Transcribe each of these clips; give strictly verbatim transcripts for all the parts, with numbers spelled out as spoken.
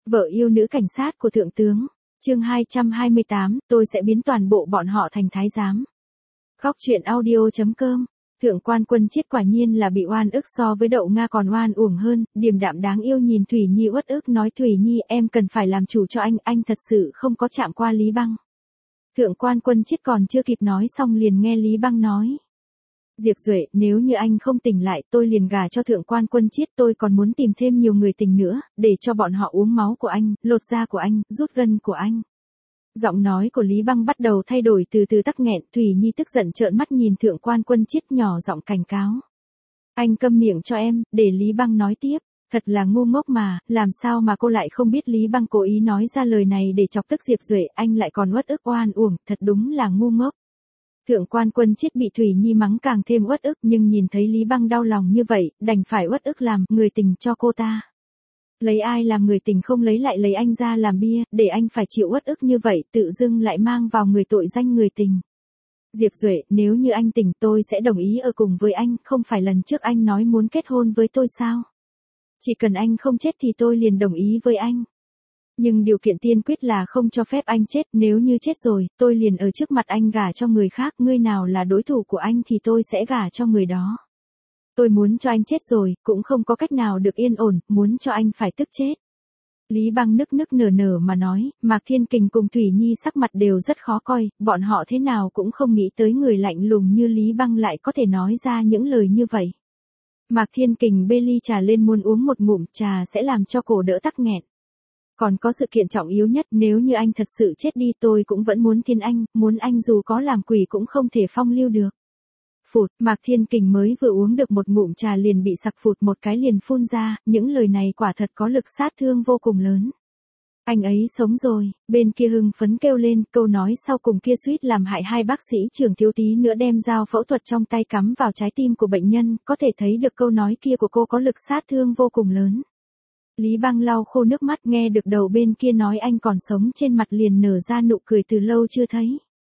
Vợ yêu nữ cảnh sát của thượng tướng. Chương hai trăm hai mươi tám, tôi sẽ biến toàn bộ bọn họ thành thái giám. Góc truyện audio chấm com. Thượng quan Quân Chiết quả nhiên là bị oan ức so với Đậu Nga còn oan uổng hơn, điềm đạm đáng yêu nhìn Thủy Nhi uất ức nói Thủy Nhi em cần phải làm chủ cho anh, anh thật sự không có chạm qua Lý Băng. Thượng quan Quân Chiết còn chưa kịp nói xong liền nghe Lý Băng nói. Diệp Duệ, nếu như anh không tỉnh lại tôi liền gả cho thượng quan Quân Chiết, tôi còn muốn tìm thêm nhiều người tình nữa, để cho bọn họ uống máu của anh, lột da của anh, rút gân của anh. Giọng nói của Lý Băng bắt đầu thay đổi từ từ tắc nghẹn, Thủy Nhi tức giận trợn mắt nhìn thượng quan Quân Chiết nhỏ giọng cảnh cáo. Anh câm miệng cho em, để Lý Băng nói tiếp. Thật là ngu ngốc mà, làm sao mà cô lại không biết Lý Băng cố ý nói ra lời này để chọc tức Diệp Duệ, anh lại còn uất ức oan uổng, thật đúng là ngu ngốc. Thượng quan Quân Chiết bị Thủy Nhi mắng càng thêm uất ức, nhưng nhìn thấy Lý Băng đau lòng như vậy, đành phải uất ức làm người tình cho cô ta. Lấy ai làm người tình không lấy lại lấy anh ra làm bia, để anh phải chịu uất ức như vậy, tự dưng lại mang vào người tội danh người tình. Diệp Duệ, nếu như anh tỉnh tôi sẽ đồng ý ở cùng với anh, không phải lần trước anh nói muốn kết hôn với tôi sao? Chỉ cần anh không chết thì tôi liền đồng ý với anh. Nhưng điều kiện tiên quyết là không cho phép anh chết, nếu như chết rồi, tôi liền ở trước mặt anh gả cho người khác, ngươi nào là đối thủ của anh thì tôi sẽ gả cho người đó. Tôi muốn cho anh chết rồi, cũng không có cách nào được yên ổn, muốn cho anh phải tức chết. Lý Băng nức nức nở nở mà nói, Mạc Thiên Kình cùng Thủy Nhi sắc mặt đều rất khó coi, bọn họ thế nào cũng không nghĩ tới người lạnh lùng như Lý Băng lại có thể nói ra những lời như vậy. Mạc Thiên Kình bê ly trà lên muốn uống một ngụm, trà sẽ làm cho cổ đỡ tắc nghẹn. Còn có sự kiện trọng yếu nhất, nếu như anh thật sự chết đi tôi cũng vẫn muốn thiên anh, muốn anh dù có làm quỷ cũng không thể phong lưu được. Phụt, Mạc Thiên Kình mới vừa uống được một ngụm trà liền bị sặc phụt một cái liền phun ra, những lời này quả thật có lực sát thương vô cùng lớn. Anh ấy sống rồi, bên kia hưng phấn kêu lên, câu nói sau cùng kia suýt làm hại hai bác sĩ trưởng thiếu tí nữa đem dao phẫu thuật trong tay cắm vào trái tim của bệnh nhân, có thể thấy được câu nói kia của cô có lực sát thương vô cùng lớn. Lý Băng lau khô nước mắt nghe được đầu bên kia nói anh còn sống trên mặt liền nở ra nụ cười từ lâu chưa thấy.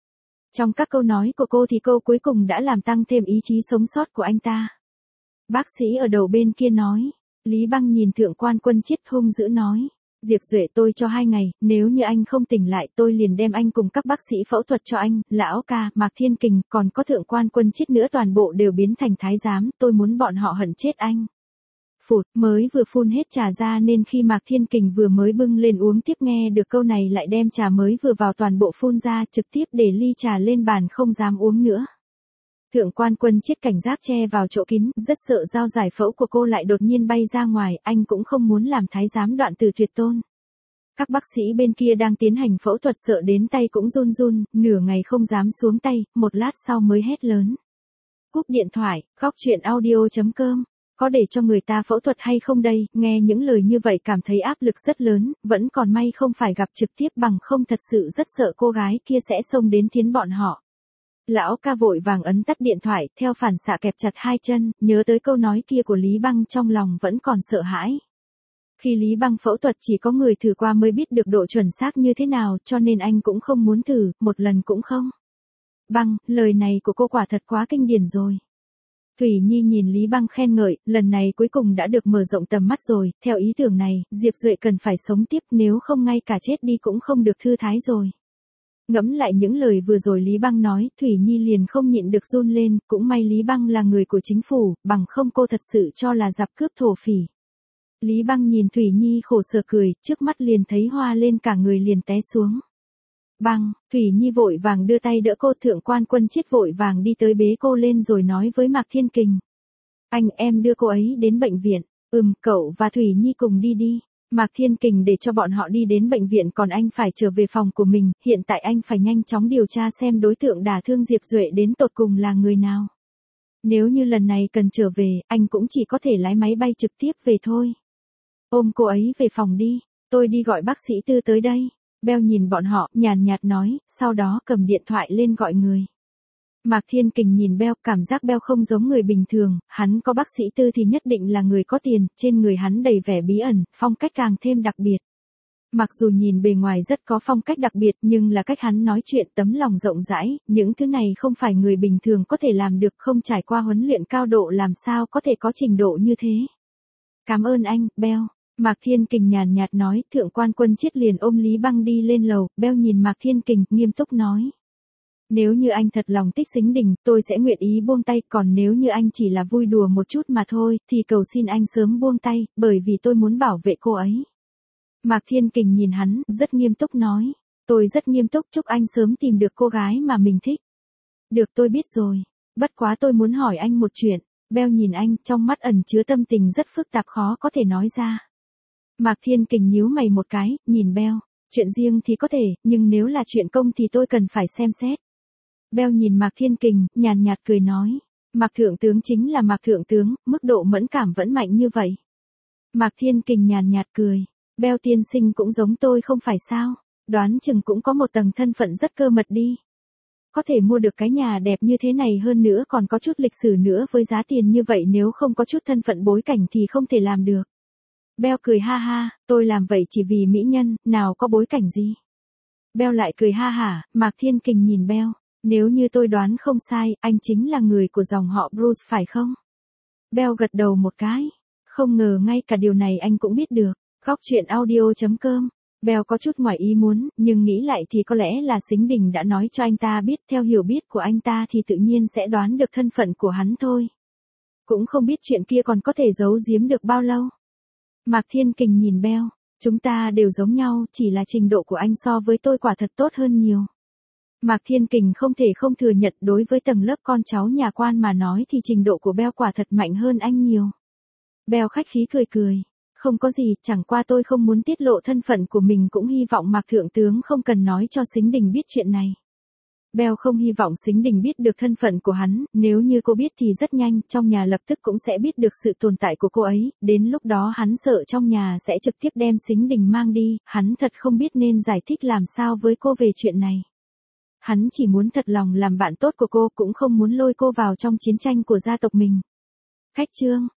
Trong các câu nói của cô thì câu cuối cùng đã làm tăng thêm ý chí sống sót của anh ta. Bác sĩ ở đầu bên kia nói, Lý Băng nhìn thượng quan Quân Chiết hung dữ nói, Diệp Duệ tôi cho hai ngày, nếu như anh không tỉnh lại tôi liền đem anh cùng các bác sĩ phẫu thuật cho anh, lão ca, Mạc Thiên Kình, còn có thượng quan Quân Chiết nữa toàn bộ đều biến thành thái giám, tôi muốn bọn họ hận chết anh. Phụt, mới vừa phun hết trà ra nên khi Mạc Thiên Kình vừa mới bưng lên uống tiếp nghe được câu này lại đem trà mới vừa vào toàn bộ phun ra trực tiếp để ly trà lên bàn không dám uống nữa. Thượng quan Quân Chiết cảnh giác che vào chỗ kín, rất sợ dao giải phẫu của cô lại đột nhiên bay ra ngoài, anh cũng không muốn làm thái giám đoạn từ tuyệt tôn. Các bác sĩ bên kia đang tiến hành phẫu thuật sợ đến tay cũng run run, nửa ngày không dám xuống tay, một lát sau mới hét lớn. Cúp điện thoại, góc truyện audio chấm com. Có để cho người ta phẫu thuật hay không đây, nghe những lời như vậy cảm thấy áp lực rất lớn, vẫn còn may không phải gặp trực tiếp bằng không thật sự rất sợ cô gái kia sẽ xông đến thiến bọn họ. Lão ca vội vàng ấn tắt điện thoại, theo phản xạ kẹp chặt hai chân, nhớ tới câu nói kia của Lý Băng trong lòng vẫn còn sợ hãi. Khi Lý Băng phẫu thuật chỉ có người thử qua mới biết được độ chuẩn xác như thế nào cho nên anh cũng không muốn thử, một lần cũng không. Băng, lời này của cô quả thật quá kinh điển rồi. Thủy Nhi nhìn Lý Băng khen ngợi, lần này cuối cùng đã được mở rộng tầm mắt rồi, theo ý tưởng này, Diệp Duệ cần phải sống tiếp nếu không ngay cả chết đi cũng không được thư thái rồi. Ngẫm lại những lời vừa rồi Lý Băng nói, Thủy Nhi liền không nhịn được run lên, cũng may Lý Băng là người của chính phủ, bằng không cô thật sự cho là giặc cướp thổ phỉ. Lý Băng nhìn Thủy Nhi khổ sở cười, trước mắt liền thấy hoa lên cả người liền té xuống. Băng, Thủy Nhi vội vàng đưa tay đỡ cô, thượng quan Quân Chiết vội vàng đi tới bế cô lên rồi nói với Mạc Thiên Kình. Anh em đưa cô ấy đến bệnh viện, ừm, cậu và Thủy Nhi cùng đi đi. Mạc Thiên Kình để cho bọn họ đi đến bệnh viện còn anh phải trở về phòng của mình, hiện tại anh phải nhanh chóng điều tra xem đối tượng đả thương Diệp Duệ đến tột cùng là người nào. Nếu như lần này cần trở về, anh cũng chỉ có thể lái máy bay trực tiếp về thôi. Ôm cô ấy về phòng đi, tôi đi gọi bác sĩ Tư tới đây. Beo nhìn bọn họ, nhàn nhạt nói, sau đó cầm điện thoại lên gọi người. Mạc Thiên Kình nhìn Beo, cảm giác Beo không giống người bình thường, hắn có bác sĩ Tư thì nhất định là người có tiền, trên người hắn đầy vẻ bí ẩn, phong cách càng thêm đặc biệt. Mặc dù nhìn bề ngoài rất có phong cách đặc biệt nhưng là cách hắn nói chuyện tấm lòng rộng rãi, những thứ này không phải người bình thường có thể làm được, không trải qua huấn luyện cao độ làm sao có thể có trình độ như thế. Cảm ơn anh, Beo. Mạc Thiên Kình nhàn nhạt nói, thượng quan Quân Chiết liền ôm Lý Băng đi lên lầu, Beo nhìn Mạc Thiên Kình, nghiêm túc nói. Nếu như anh thật lòng thích Sính Đình, tôi sẽ nguyện ý buông tay, còn nếu như anh chỉ là vui đùa một chút mà thôi, thì cầu xin anh sớm buông tay, bởi vì tôi muốn bảo vệ cô ấy. Mạc Thiên Kình nhìn hắn, rất nghiêm túc nói. Tôi rất nghiêm túc, chúc anh sớm tìm được cô gái mà mình thích. Được, tôi biết rồi. Bất quá tôi muốn hỏi anh một chuyện. Beo nhìn anh, trong mắt ẩn chứa tâm tình rất phức tạp khó có thể nói ra. Mạc Thiên Kình nhíu mày một cái, nhìn Beo. Chuyện riêng thì có thể, nhưng nếu là chuyện công thì tôi cần phải xem xét. Beo nhìn Mạc Thiên Kình, nhàn nhạt cười nói. Mạc Thượng Tướng chính là Mạc Thượng Tướng, mức độ mẫn cảm vẫn mạnh như vậy. Mạc Thiên Kình nhàn nhạt cười. Beo tiên sinh cũng giống tôi không phải sao? Đoán chừng cũng có một tầng thân phận rất cơ mật đi. Có thể mua được cái nhà đẹp như thế này hơn nữa còn có chút lịch sử nữa với giá tiền như vậy nếu không có chút thân phận bối cảnh thì không thể làm được. Beo cười ha ha, tôi làm vậy chỉ vì mỹ nhân, nào có bối cảnh gì. Beo lại cười ha hả, Mạc Thiên Kình nhìn Beo. Nếu như tôi đoán không sai, anh chính là người của dòng họ Bruce phải không? Beo gật đầu một cái. Không ngờ ngay cả điều này anh cũng biết được. Góc truyện audio chấm com. Beo có chút ngoài ý muốn, nhưng nghĩ lại thì có lẽ là Sính Đình đã nói cho anh ta biết, theo hiểu biết của anh ta thì tự nhiên sẽ đoán được thân phận của hắn thôi. Cũng không biết chuyện kia còn có thể giấu giếm được bao lâu. Mạc Thiên Kình nhìn Beo, chúng ta đều giống nhau, chỉ là trình độ của anh so với tôi quả thật tốt hơn nhiều. Mạc Thiên Kình không thể không thừa nhận đối với tầng lớp con cháu nhà quan mà nói thì trình độ của Beo quả thật mạnh hơn anh nhiều. Beo khách khí cười cười. Không có gì, chẳng qua tôi không muốn tiết lộ thân phận của mình cũng hy vọng Mạc Thượng Tướng không cần nói cho Sính Đình biết chuyện này. Beo không hy vọng Sính Đình biết được thân phận của hắn, nếu như cô biết thì rất nhanh, trong nhà lập tức cũng sẽ biết được sự tồn tại của cô ấy, đến lúc đó hắn sợ trong nhà sẽ trực tiếp đem Sính Đình mang đi, hắn thật không biết nên giải thích làm sao với cô về chuyện này. Hắn chỉ muốn thật lòng làm bạn tốt của cô, cũng không muốn lôi cô vào trong chiến tranh của gia tộc mình. Khách chương